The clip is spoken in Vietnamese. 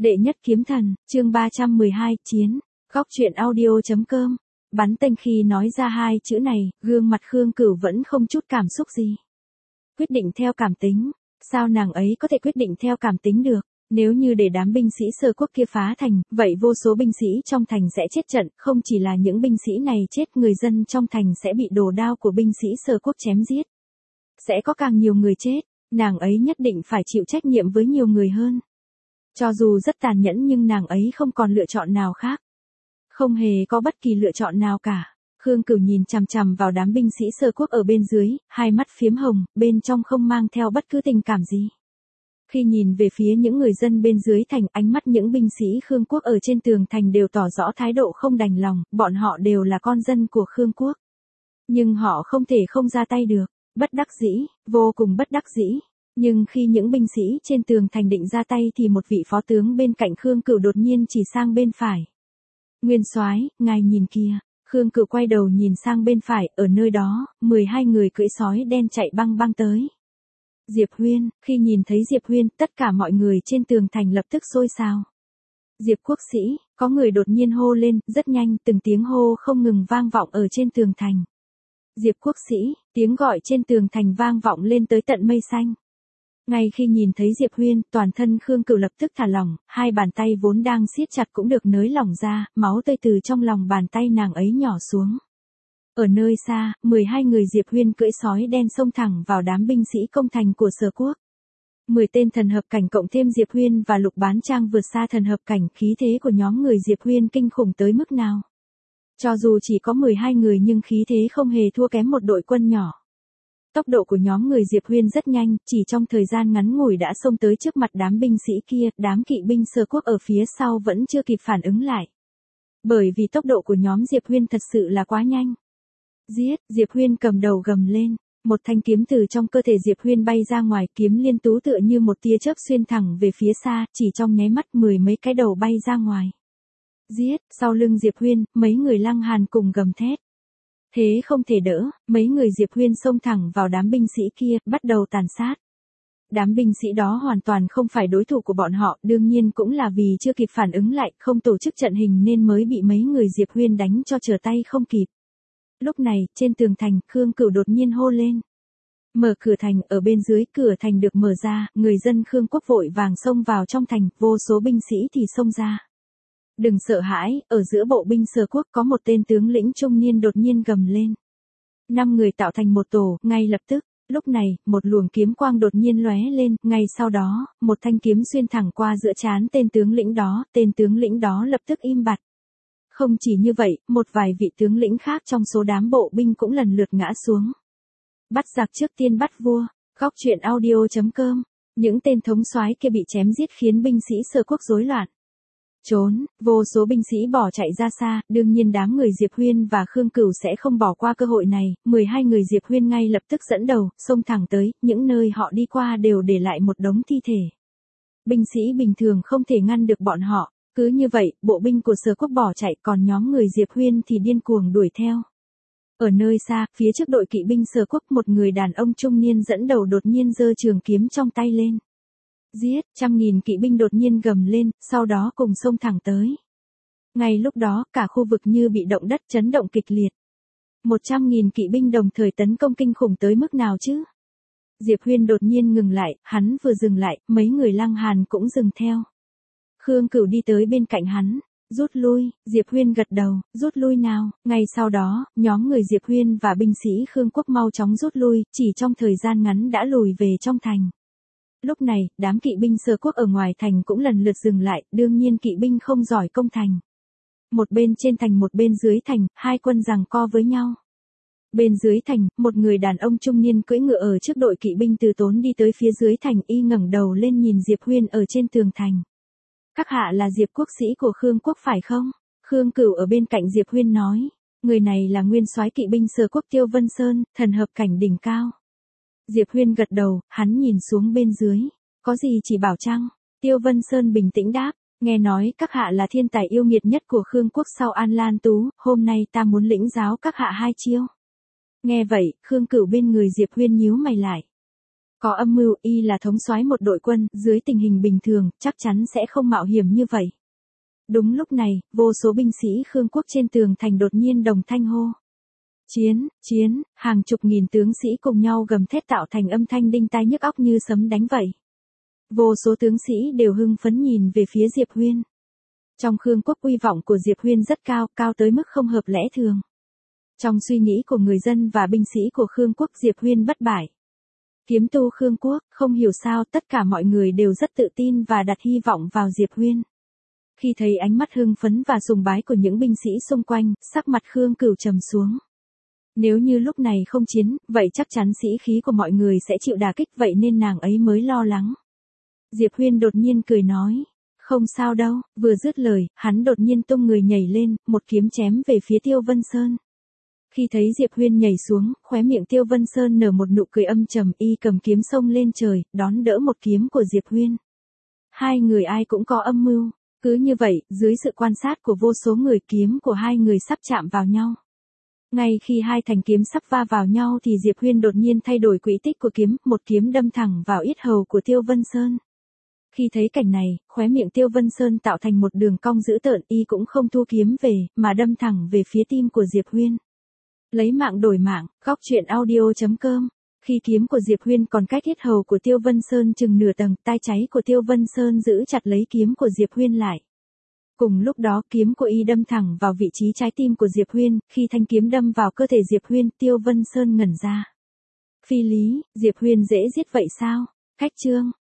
Đệ nhất kiếm thần, chương 312, chiến. Góc truyện audio.com. Bắn tênh khi nói ra hai chữ này, gương mặt Khương Cửu vẫn không chút cảm xúc gì. Quyết định theo cảm tính. Sao nàng ấy có thể quyết định theo cảm tính được? Nếu như để đám binh sĩ Sở Quốc kia phá thành, vậy vô số binh sĩ trong thành sẽ chết trận, không chỉ là những binh sĩ này chết, người dân trong thành sẽ bị đồ đao của binh sĩ Sở Quốc chém giết. Sẽ có càng nhiều người chết, nàng ấy nhất định phải chịu trách nhiệm với nhiều người hơn. Cho dù rất tàn nhẫn nhưng nàng ấy không còn lựa chọn nào khác. Không hề có bất kỳ lựa chọn nào cả. Khương Cửu nhìn chằm chằm vào đám binh sĩ Sở Quốc ở bên dưới, hai mắt phiếm hồng, bên trong không mang theo bất cứ tình cảm gì. Khi nhìn về phía những người dân bên dưới thành, ánh mắt những binh sĩ Khương Quốc ở trên tường thành đều tỏ rõ thái độ không đành lòng, bọn họ đều là con dân của Khương Quốc. Nhưng họ không thể không ra tay được, bất đắc dĩ, vô cùng bất đắc dĩ. Nhưng khi những binh sĩ trên tường thành định ra tay thì một vị phó tướng bên cạnh Khương Cửu đột nhiên chỉ sang bên phải. Nguyên soái, ngài nhìn kìa. Khương Cửu quay đầu nhìn sang bên phải, ở nơi đó, 12 người cưỡi sói đen chạy băng băng tới. Diệp Huyên, khi nhìn thấy Diệp Huyên, tất cả mọi người trên tường thành lập tức sôi sào. Diệp quốc sĩ, có người đột nhiên hô lên, rất nhanh, từng tiếng hô không ngừng vang vọng ở trên tường thành. Diệp quốc sĩ, tiếng gọi trên tường thành vang vọng lên tới tận mây xanh. Ngay khi nhìn thấy Diệp Huyên, toàn thân Khương Cửu lập tức thả lỏng, hai bàn tay vốn đang siết chặt cũng được nới lỏng ra, máu tươi từ trong lòng bàn tay nàng ấy nhỏ xuống. Ở nơi xa, 12 người Diệp Huyên cưỡi sói đen xông thẳng vào đám binh sĩ công thành của Sở Quốc. 10 tên thần hợp cảnh cộng thêm Diệp Huyên và Lục Bán Trang vượt xa thần hợp cảnh, khí thế của nhóm người Diệp Huyên kinh khủng tới mức nào. Cho dù chỉ có 12 người nhưng khí thế không hề thua kém một đội quân nhỏ. Tốc độ của nhóm người Diệp Huyên rất nhanh, chỉ trong thời gian ngắn ngủi đã xông tới trước mặt đám binh sĩ kia, đám kỵ binh Sở Quốc ở phía sau vẫn chưa kịp phản ứng lại. Bởi vì tốc độ của nhóm Diệp Huyên thật sự là quá nhanh. Giết, Diệp Huyên cầm đầu gầm lên, một thanh kiếm từ trong cơ thể Diệp Huyên bay ra ngoài, kiếm liên tú tựa như một tia chớp xuyên thẳng về phía xa, chỉ trong nháy mắt 10 mấy cái đầu bay ra ngoài. Giết, sau lưng Diệp Huyên, mấy người Lăng Hàn cùng gầm thét. Thế không thể đỡ, mấy người Diệp Huyên xông thẳng vào đám binh sĩ kia, bắt đầu tàn sát. Đám binh sĩ đó hoàn toàn không phải đối thủ của bọn họ, đương nhiên cũng là vì chưa kịp phản ứng lại, không tổ chức trận hình nên mới bị mấy người Diệp Huyên đánh cho trở tay không kịp. Lúc này, trên tường thành, Khương Cửu đột nhiên hô lên. Mở cửa thành, ở bên dưới cửa thành được mở ra, người dân Khương Quốc vội vàng xông vào trong thành, vô số binh sĩ thì xông ra. Đừng sợ hãi, ở giữa bộ binh Sở Quốc có một tên tướng lĩnh trung niên đột nhiên gầm lên. 5 người tạo thành một tổ, ngay lập tức, lúc này, một luồng kiếm quang đột nhiên lóe lên, ngay sau đó, một thanh kiếm xuyên thẳng qua giữa trán tên tướng lĩnh đó lập tức im bặt. Không chỉ như vậy, một vài vị tướng lĩnh khác trong số đám bộ binh cũng lần lượt ngã xuống. Bắt giặc trước tiên bắt vua, góc truyện audio.com, những tên thống soái kia bị chém giết khiến binh sĩ Sở Quốc rối loạn. Trốn, vô số binh sĩ bỏ chạy ra xa, đương nhiên đám người Diệp Huyên và Khương Cửu sẽ không bỏ qua cơ hội này, 12 người Diệp Huyên ngay lập tức dẫn đầu, xông thẳng tới, những nơi họ đi qua đều để lại một đống thi thể. Binh sĩ bình thường không thể ngăn được bọn họ, cứ như vậy, bộ binh của Sở Quốc bỏ chạy, còn nhóm người Diệp Huyên thì điên cuồng đuổi theo. Ở nơi xa, phía trước đội kỵ binh Sở Quốc, một người đàn ông trung niên dẫn đầu đột nhiên giơ trường kiếm trong tay lên. Giết, 100.000 kỵ binh đột nhiên gầm lên, sau đó cùng xông thẳng tới. Ngay lúc đó, cả khu vực như bị động đất chấn động kịch liệt. 100.000 kỵ binh đồng thời tấn công kinh khủng tới mức nào chứ? Diệp Huyên đột nhiên ngừng lại, hắn vừa dừng lại, mấy người Lăng Hàn cũng dừng theo. Khương Cửu đi tới bên cạnh hắn, rút lui, Diệp Huyên gật đầu, rút lui nào, ngay sau đó, nhóm người Diệp Huyên và binh sĩ Khương Quốc mau chóng rút lui, chỉ trong thời gian ngắn đã lùi về trong thành. Lúc này, đám kỵ binh Sở Quốc ở ngoài thành cũng lần lượt dừng lại, đương nhiên kỵ binh không giỏi công thành. Một bên trên thành một bên dưới thành, hai quân giằng co với nhau. Bên dưới thành, một người đàn ông trung niên cưỡi ngựa ở trước đội kỵ binh từ tốn đi tới phía dưới thành, y ngẩng đầu lên nhìn Diệp Huyên ở trên tường thành. Các hạ là Diệp quốc sĩ của Khương Quốc phải không? Khương Cửu ở bên cạnh Diệp Huyên nói. Người này là nguyên soái kỵ binh Sở Quốc Tiêu Vân Sơn, thần hợp cảnh đỉnh cao. Diệp Huyên gật đầu, hắn nhìn xuống bên dưới. Có gì chỉ bảo chăng? Tiêu Vân Sơn bình tĩnh đáp. Nghe nói các hạ là thiên tài yêu nghiệt nhất của Khương Quốc sau An Lan Tú, hôm nay ta muốn lĩnh giáo các hạ hai chiêu. Nghe vậy, Khương Cửu bên người Diệp Huyên nhíu mày lại. Có âm mưu, y là thống soái một đội quân, dưới tình hình bình thường, chắc chắn sẽ không mạo hiểm như vậy. Đúng lúc này, vô số binh sĩ Khương quốc trên tường thành đột nhiên đồng thanh hô. Chiến, chiến, hàng chục nghìn tướng sĩ cùng nhau gầm thét tạo thành âm thanh đinh tai nhức óc như sấm đánh vậy. Vô số tướng sĩ đều hưng phấn nhìn về phía Diệp Huyên. Trong Khương quốc uy vọng của Diệp Huyên rất cao, cao tới mức không hợp lẽ thường. Trong suy nghĩ của người dân và binh sĩ của Khương quốc Diệp Huyên bất bại. Kiếm tu Khương quốc, không hiểu sao tất cả mọi người đều rất tự tin và đặt hy vọng vào Diệp Huyên. Khi thấy ánh mắt hưng phấn và sùng bái của những binh sĩ xung quanh, sắc mặt Khương Cửu trầm xuống. Nếu như lúc này không chiến, vậy chắc chắn sĩ khí của mọi người sẽ chịu đả kích, vậy nên nàng ấy mới lo lắng. Diệp Huyên đột nhiên cười nói. Không sao đâu, vừa dứt lời, hắn đột nhiên tung người nhảy lên, một kiếm chém về phía Tiêu Vân Sơn. Khi thấy Diệp Huyên nhảy xuống, khóe miệng Tiêu Vân Sơn nở một nụ cười âm trầm, y cầm kiếm xông lên trời, đón đỡ một kiếm của Diệp Huyên. Hai người ai cũng có âm mưu. Cứ như vậy, dưới sự quan sát của vô số người, kiếm của hai người sắp chạm vào nhau. Ngay khi hai thanh kiếm sắp va vào nhau thì Diệp Huyên đột nhiên thay đổi quỹ tích của kiếm, một kiếm đâm thẳng vào yết hầu của Tiêu Vân Sơn. Khi thấy cảnh này, khóe miệng Tiêu Vân Sơn tạo thành một đường cong dữ tợn, y cũng không thu kiếm về, mà đâm thẳng về phía tim của Diệp Huyên. Lấy mạng đổi mạng, goctruyện.audio.com. Khi kiếm của Diệp Huyên còn cách yết hầu của Tiêu Vân Sơn chừng nửa tầng, tay trái của Tiêu Vân Sơn giữ chặt lấy kiếm của Diệp Huyên lại. Cùng lúc đó, kiếm của y đâm thẳng vào vị trí trái tim của Diệp Huyên, khi thanh kiếm đâm vào cơ thể Diệp Huyên, Tiêu Vân Sơn ngẩn ra. Phi lý, Diệp Huyên dễ giết vậy sao? Cách chương